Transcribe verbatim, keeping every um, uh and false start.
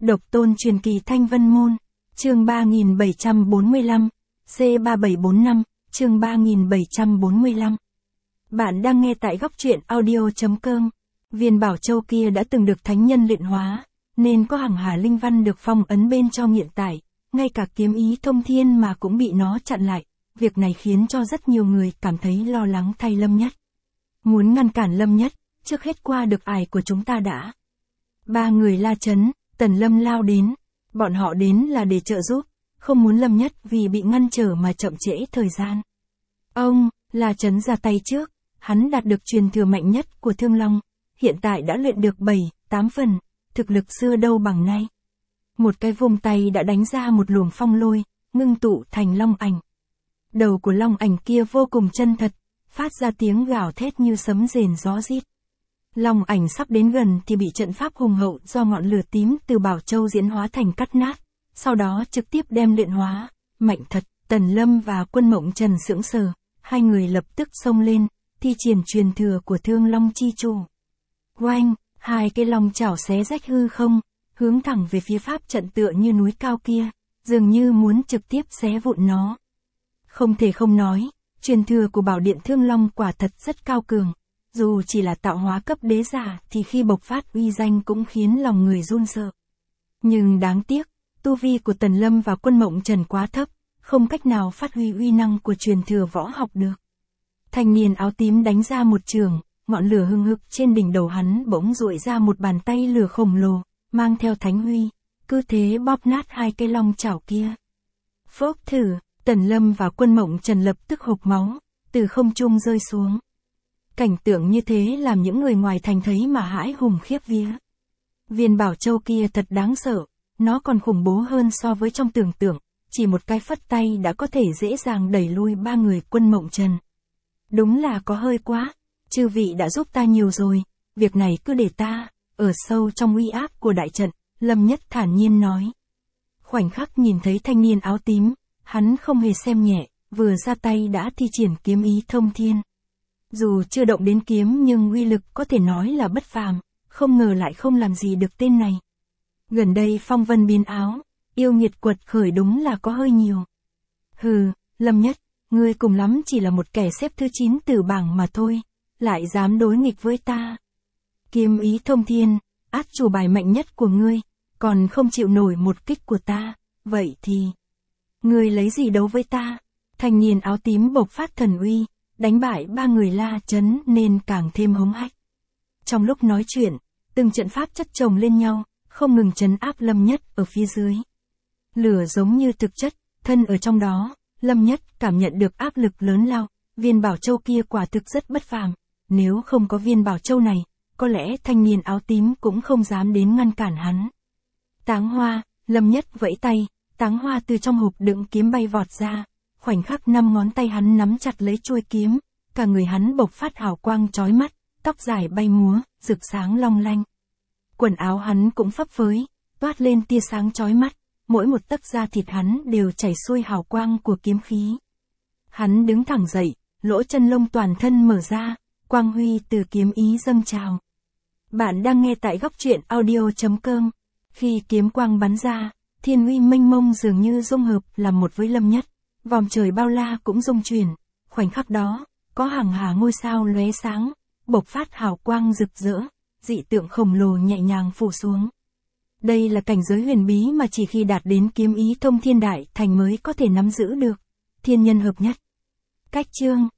Độc tôn truyền kỳ Thanh Vân Môn, chương ba nghìn bảy trăm bốn mươi lăm, C ba bảy bốn năm, chương ba nghìn bảy trăm bốn mươi lăm. Bạn đang nghe tại góc truyện audio.com. Viên bảo châu kia đã từng được thánh nhân luyện hóa, nên có hàng hà linh văn được phong ấn bên trong hiện tại, ngay cả kiếm ý thông thiên mà cũng bị nó chặn lại. Việc này khiến cho rất nhiều người cảm thấy lo lắng thay Lâm Nhất. Muốn ngăn cản Lâm Nhất, trước hết qua được ải của chúng ta đã. Ba người La Chấn, Tần Lâm lao đến. Bọn họ đến là để trợ giúp, không muốn Lâm Nhất vì bị ngăn trở mà chậm trễ thời gian. Ông, La Chấn ra tay trước, hắn đạt được truyền thừa mạnh nhất của Thương Long, hiện tại đã luyện được bảy, tám phần, thực lực xưa đâu bằng nay. Một cái vùng tay đã đánh ra một luồng phong lôi, ngưng tụ thành long ảnh. Đầu của long ảnh kia vô cùng chân thật, phát ra tiếng gào thét như sấm rền gió rít. Long ảnh sắp đến gần thì bị trận pháp hùng hậu do ngọn lửa tím từ Bảo Châu diễn hóa thành cắt nát, sau đó trực tiếp đem luyện hóa. Mạnh thật, Tần Lâm và Quân Mộng Trần sững sờ, hai người lập tức xông lên, thi triển truyền thừa của Thương Long chi chủ. Oanh, hai cái long chảo xé rách hư không, hướng thẳng về phía pháp trận tựa như núi cao kia, dường như muốn trực tiếp xé vụn nó. Không thể không nói, truyền thừa của Bảo Điện Thương Long quả thật rất cao cường. Dù chỉ là tạo hóa cấp đế giả thì khi bộc phát uy danh cũng khiến lòng người run sợ. Nhưng đáng tiếc, tu vi của Tần Lâm và Quân Mộng Trần quá thấp, không cách nào phát huy uy năng của truyền thừa võ học được. Thanh niên áo tím đánh ra một trường, ngọn lửa hừng hực trên đỉnh đầu hắn bỗng duỗi ra một bàn tay lửa khổng lồ, mang theo thánh huy, cứ thế bóp nát hai cái long chảo kia. Phốc thử, Tần Lâm và Quân Mộng Trần lập tức hộc máu, từ không trung rơi xuống. Cảnh tượng như thế làm những người ngoài thành thấy mà hãi hùng khiếp vía. Viên bảo châu kia thật đáng sợ, nó còn khủng bố hơn so với trong tưởng tượng, chỉ một cái phất tay đã có thể dễ dàng đẩy lui ba người Quân Mộng Trần. Đúng là có hơi quá, chư vị đã giúp ta nhiều rồi, việc này cứ để ta, ở sâu trong uy áp của đại trận, Lâm Nhất thản nhiên nói. Khoảnh khắc nhìn thấy thanh niên áo tím, hắn không hề xem nhẹ, vừa ra tay đã thi triển kiếm ý thông thiên. Dù chưa động đến kiếm nhưng uy lực có thể nói là bất phàm, không ngờ lại không làm gì được tên này. Gần đây phong vân biến áo, yêu nghiệt quật khởi đúng là có hơi nhiều. Hừ, Lâm Nhất, ngươi cùng lắm chỉ là một kẻ xếp thứ chín tử bảng mà thôi, lại dám đối nghịch với ta. Kiếm ý thông thiên, át chủ bài mạnh nhất của ngươi, còn không chịu nổi một kích của ta, vậy thì... Ngươi lấy gì đấu với ta? Thanh niên áo tím bộc phát thần uy, đánh bại ba người La Chấn nên càng thêm hống hách. Trong lúc nói chuyện, từng trận pháp chất chồng lên nhau, không ngừng trấn áp Lâm Nhất ở phía dưới. Lửa giống như thực chất, thân ở trong đó, Lâm Nhất cảm nhận được áp lực lớn lao, viên bảo châu kia quả thực rất bất phàm. Nếu không có viên bảo châu này, có lẽ thanh niên áo tím cũng không dám đến ngăn cản hắn. Táng hoa, Lâm Nhất vẫy tay, táng hoa từ trong hộp đựng kiếm bay vọt ra. Khoảnh khắc năm ngón tay hắn nắm chặt lấy chuôi kiếm, cả người hắn bộc phát hào quang chói mắt, tóc dài bay múa, rực sáng long lanh. Quần áo hắn cũng phấp phới, toát lên tia sáng chói mắt, mỗi một tấc da thịt hắn đều chảy xuôi hào quang của kiếm khí. Hắn đứng thẳng dậy, lỗ chân lông toàn thân mở ra, quang huy từ kiếm ý dâng trào. Bạn đang nghe tại góc truyện audio.com. Khi kiếm quang bắn ra, thiên uy mênh mông dường như dung hợp làm một với Lâm Nhất. Vòng trời bao la cũng rung chuyển, khoảnh khắc đó, có hàng hà ngôi sao lóe sáng, bộc phát hào quang rực rỡ, dị tượng khổng lồ nhẹ nhàng phủ xuống. Đây là cảnh giới huyền bí mà chỉ khi đạt đến kiếm ý thông thiên đại thành mới có thể nắm giữ được. Thiên nhân hợp nhất. Cách chương,